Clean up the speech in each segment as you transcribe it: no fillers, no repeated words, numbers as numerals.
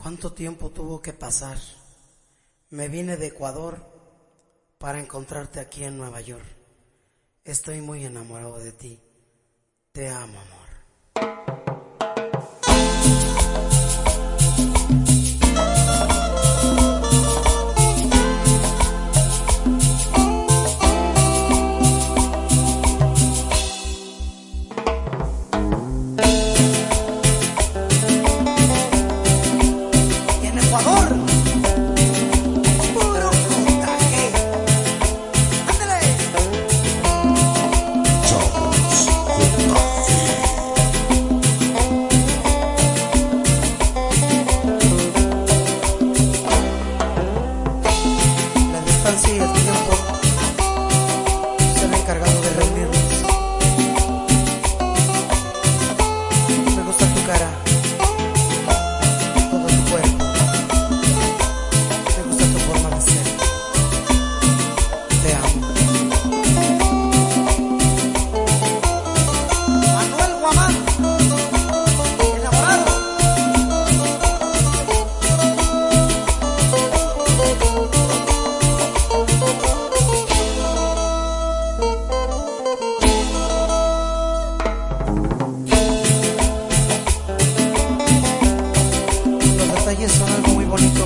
¿Cuánto tiempo tuvo que pasar? Me vine de Ecuador para encontrarte aquí en Nueva York. Estoy muy enamorado de ti. Te amo, amor. Y el tiempo se han encargado de reunirnos. Me gusta tu cara, todo tu cuerpo. Me gusta tu forma de ser. Te amo. Manuel Guamán, enamorado. Son algo muy bonito,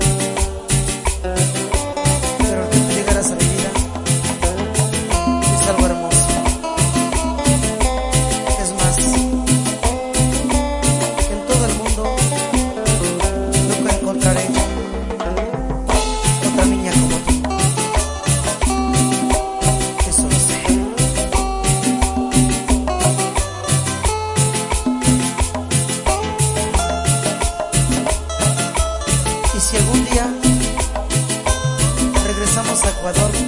pero al que tú llegaras a mi vida es algo hermoso. Es más, en todo el mundo nunca encontraré otra niña como tú. Eso lo sé. Y si algún día regresamos a Ecuador,